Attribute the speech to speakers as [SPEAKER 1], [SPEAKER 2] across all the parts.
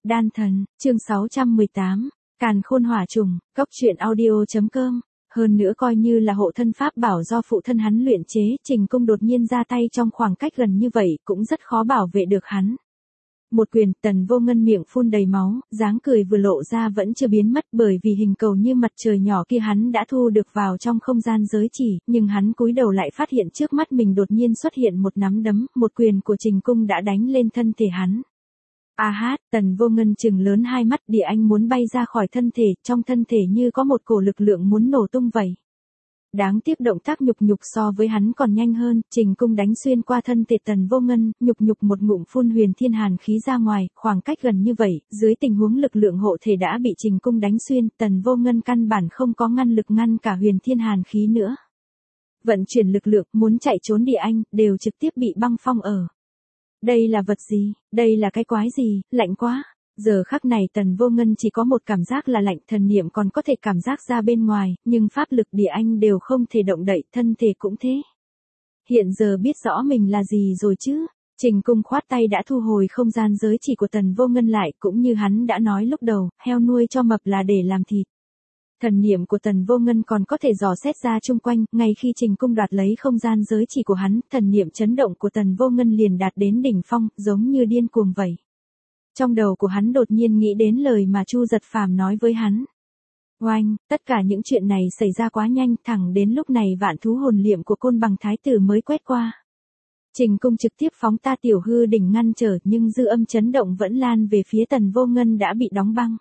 [SPEAKER 1] Đan thần, chương 618, Càn khôn hỏa trùng, Cốc truyện audio.com. Hơn nữa coi như là hộ thân pháp bảo do phụ thân hắn luyện chế, Trình Cung đột nhiên ra tay trong khoảng cách gần như vậy cũng rất khó bảo vệ được hắn. Một quyền, Tần Vô Ngân miệng phun đầy máu, dáng cười vừa lộ ra vẫn chưa biến mất bởi vì hình cầu như mặt trời nhỏ kia hắn đã thu được vào trong không gian giới chỉ, nhưng hắn cúi đầu lại phát hiện trước mắt mình đột nhiên xuất hiện một nắm đấm, một quyền của Trình Cung đã đánh lên thân thể hắn. A hát, Tần Vô Ngân trừng lớn hai mắt, Địa Anh muốn bay ra khỏi thân thể, trong thân thể như có một cổ lực lượng muốn nổ tung vậy. Đáng tiếc động tác nhục so với hắn còn nhanh hơn, Trình Cung đánh xuyên qua thân thể Tần Vô Ngân, nhục một ngụm phun huyền thiên hàn khí ra ngoài, khoảng cách gần như vậy, dưới tình huống lực lượng hộ thể đã bị Trình Cung đánh xuyên, Tần Vô Ngân căn bản không có ngăn lực ngăn cả huyền thiên hàn khí nữa. Vận chuyển lực lượng, muốn chạy trốn Địa Anh, đều trực tiếp bị băng phong ở. Đây là vật gì? Đây là cái quái gì? Lạnh quá! Giờ khắc này Tần Vô Ngân chỉ có một cảm giác là lạnh, thần niệm còn có thể cảm giác ra bên ngoài, nhưng pháp lực Địa Anh đều không thể động đậy, thân thể cũng thế. Hiện giờ biết rõ mình là gì rồi chứ? Trình Cung khoát tay đã thu hồi không gian giới chỉ của Tần Vô Ngân lại, cũng như hắn đã nói lúc đầu, heo nuôi cho mập là để làm thịt. Thần niệm của Tần Vô Ngân còn có thể dò xét ra chung quanh, ngay khi Trình Cung đoạt lấy không gian giới chỉ của hắn, thần niệm chấn động của Tần Vô Ngân liền đạt đến đỉnh phong, giống như điên cuồng vậy. Trong đầu của hắn đột nhiên nghĩ đến lời mà Chu Giật Phàm nói với hắn. Oanh, tất cả những chuyện này xảy ra quá nhanh, thẳng đến lúc này vạn thú hồn liệm của Côn Bằng Thái Tử mới quét qua. Trình Cung trực tiếp phóng ta tiểu hư đỉnh ngăn trở, nhưng dư âm chấn động vẫn lan về phía Tần Vô Ngân đã bị đóng băng.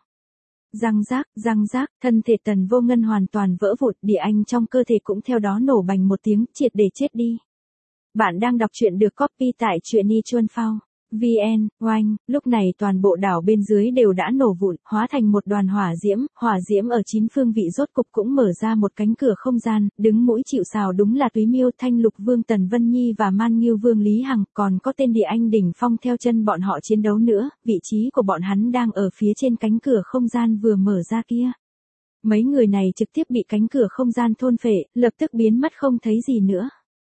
[SPEAKER 1] Răng rác, thân thể Tần Vô Ngân hoàn toàn vỡ vụn, Địa Anh trong cơ thể cũng theo đó nổ bành một tiếng, triệt để chết đi. Bạn đang đọc truyện được copy tại truyện.i.chuan.phao. VN, oanh, lúc này toàn bộ đảo bên dưới đều đã nổ vụn, hóa thành một đoàn hỏa diễm ở 9 phương vị rốt cục cũng mở ra một cánh cửa không gian, đứng mũi chịu sào đúng là Túy Miêu, Thanh Lục Vương Tần Vân Nhi và Man Ngưu Vương Lý Hằng, còn có tên Địa Anh đỉnh phong theo chân bọn họ chiến đấu nữa, vị trí của bọn hắn đang ở phía trên cánh cửa không gian vừa mở ra kia. Mấy người này trực tiếp bị cánh cửa không gian thôn phệ, lập tức biến mất không thấy gì nữa.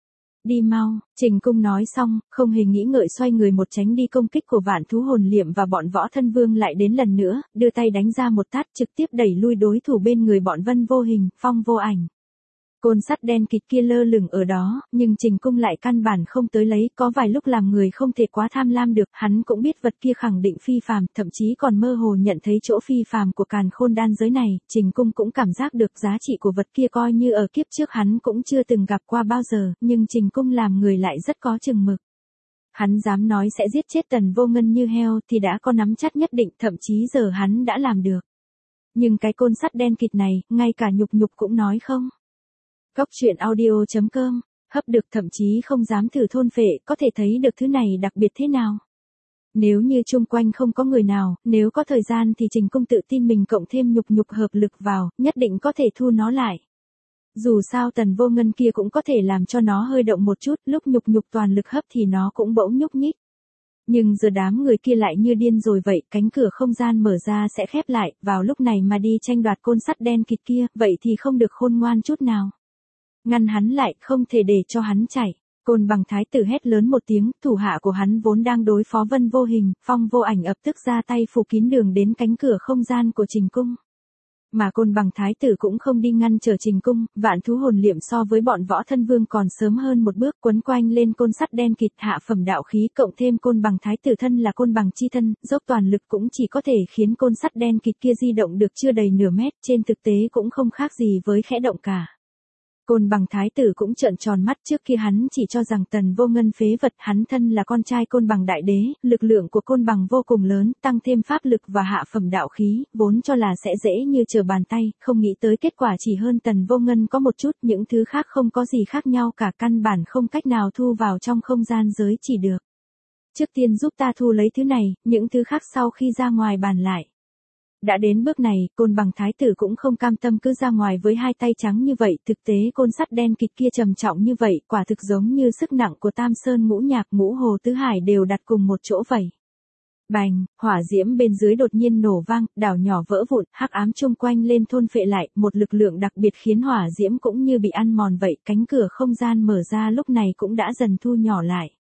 [SPEAKER 1] Đi mau, Trình Cung nói xong, không hề nghĩ ngợi xoay người một tránh đi công kích của vạn thú hồn liệm và bọn võ thân vương lại đến lần nữa, đưa tay đánh ra một tát trực tiếp đẩy lui đối thủ bên người bọn Vân Vô Hình, Phong Vô Ảnh. Côn sắt đen kịt kia lơ lửng ở đó, nhưng Trình Cung lại căn bản không tới lấy, có vài lúc làm người không thể quá tham lam được, hắn cũng biết vật kia khẳng định phi phàm, thậm chí còn mơ hồ nhận thấy chỗ phi phàm của càn khôn đan giới này, Trình Cung cũng cảm giác được giá trị của vật kia coi như ở kiếp trước hắn cũng chưa từng gặp qua bao giờ, nhưng Trình Cung làm người lại rất có chừng mực. Hắn dám nói sẽ giết chết Tần Vô Ngân như heo thì đã có nắm chắc nhất định, thậm chí giờ hắn đã làm được. Nhưng cái côn sắt đen kịt này, ngay cả nhục cũng nói không. Cốc truyện audio.com, hấp được thậm chí không dám thử thôn phệ, có thể thấy được thứ này đặc biệt thế nào. Nếu như chung quanh không có người nào, nếu có thời gian thì Trình Cung tự tin mình cộng thêm nhục hợp lực vào, nhất định có thể thu nó lại. Dù sao Tần Vô Ngân kia cũng có thể làm cho nó hơi động một chút, lúc nhục toàn lực hấp thì nó cũng bỗng nhúc nhích. Nhưng giờ đám người kia lại như điên rồi vậy, cánh cửa không gian mở ra sẽ khép lại, vào lúc này mà đi tranh đoạt côn sắt đen kịt kia, vậy thì không được khôn ngoan chút nào. Ngăn hắn lại, không thể để cho hắn chạy. Côn Bằng Thái Tử hét lớn một tiếng, thủ hạ của hắn vốn đang đối phó Vân Vô Hình, Phong Vô Ảnh ập tức ra tay phủ kín đường đến cánh cửa không gian của Trình Cung. Mà Côn Bằng Thái Tử cũng không đi ngăn trở Trình Cung, vạn thú hồn liệm so với bọn võ thân vương còn sớm hơn một bước, quấn quanh lên côn sắt đen kịt, hạ phẩm đạo khí cộng thêm Côn Bằng Thái Tử thân là côn bằng chi thân, dốc toàn lực cũng chỉ có thể khiến côn sắt đen kịt kia di động được chưa đầy nửa mét, trên thực tế cũng không khác gì với khẽ động cả. Côn Bằng Thái Tử cũng trợn tròn mắt, trước kia hắn chỉ cho rằng Tần Vô Ngân phế vật, hắn thân là con trai Côn Bằng Đại Đế, lực lượng của Côn Bằng vô cùng lớn, tăng thêm pháp lực và hạ phẩm đạo khí, vốn cho là sẽ dễ như trở bàn tay, không nghĩ tới kết quả chỉ hơn Tần Vô Ngân có một chút, những thứ khác không có gì khác nhau cả, căn bản không cách nào thu vào trong không gian giới chỉ được. Trước tiên giúp ta thu lấy thứ này, những thứ khác sau khi ra ngoài bàn lại. Đã đến bước này, Côn Bằng Thái Tử cũng không cam tâm cứ ra ngoài với hai tay trắng như vậy, thực tế côn sắt đen kịt kia trầm trọng như vậy, quả thực giống như sức nặng của Tam Sơn Ngũ Nhạc Ngũ Hồ Tứ Hải đều đặt cùng một chỗ vậy. Bành, hỏa diễm bên dưới đột nhiên nổ vang, đảo nhỏ vỡ vụn, hắc ám chung quanh lên thôn phệ lại, một lực lượng đặc biệt khiến hỏa diễm cũng như bị ăn mòn vậy, cánh cửa không gian mở ra lúc này cũng đã dần thu nhỏ lại.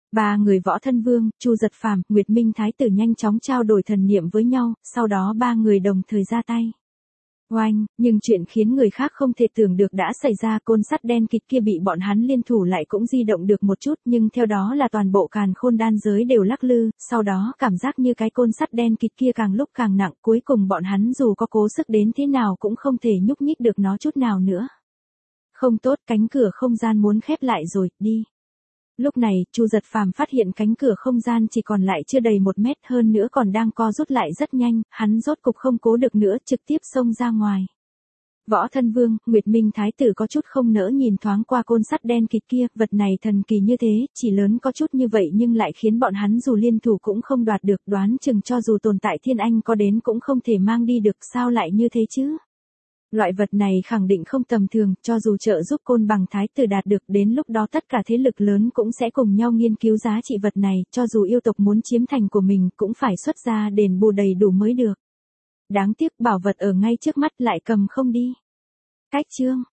[SPEAKER 1] Ba người Võ Thân Vương, Chu Giật Phàm, Nguyệt Minh Thái tử nhanh chóng trao đổi thần niệm với nhau, sau đó ba người đồng thời ra tay. Oanh, nhưng chuyện khiến người khác không thể tưởng được đã xảy ra, côn sắt đen kịt kia bị bọn hắn liên thủ lại cũng di động được một chút, nhưng theo đó là toàn bộ càn khôn đan giới đều lắc lư, sau đó cảm giác như cái côn sắt đen kịt kia càng lúc càng nặng, cuối cùng bọn hắn dù có cố sức đến thế nào cũng không thể nhúc nhích được nó chút nào nữa. Không tốt, cánh cửa không gian muốn khép lại rồi, đi. Lúc này, Chu Giật Phàm phát hiện cánh cửa không gian chỉ còn lại chưa đầy 1 mét, hơn nữa còn đang co rút lại rất nhanh, hắn rốt cục không cố được nữa, trực tiếp xông ra ngoài. Võ Thân Vương, Nguyệt Minh Thái tử có chút không nỡ nhìn thoáng qua côn sắt đen kịt kia, vật này thần kỳ như thế, chỉ lớn có chút như vậy nhưng lại khiến bọn hắn dù liên thủ cũng không đoạt được, đoán chừng cho dù tồn tại thiên anh có đến cũng không thể mang đi được, sao lại như thế chứ? Loại vật này khẳng định không tầm thường, cho dù trợ giúp Côn Bằng Thái tử đạt được, đến lúc đó tất cả thế lực lớn cũng sẽ cùng nhau nghiên cứu giá trị vật này, cho dù yêu tộc muốn chiếm thành của mình cũng phải xuất ra đền bù đầy đủ mới được. Đáng tiếc bảo vật ở ngay trước mắt lại cầm không đi. Cách chương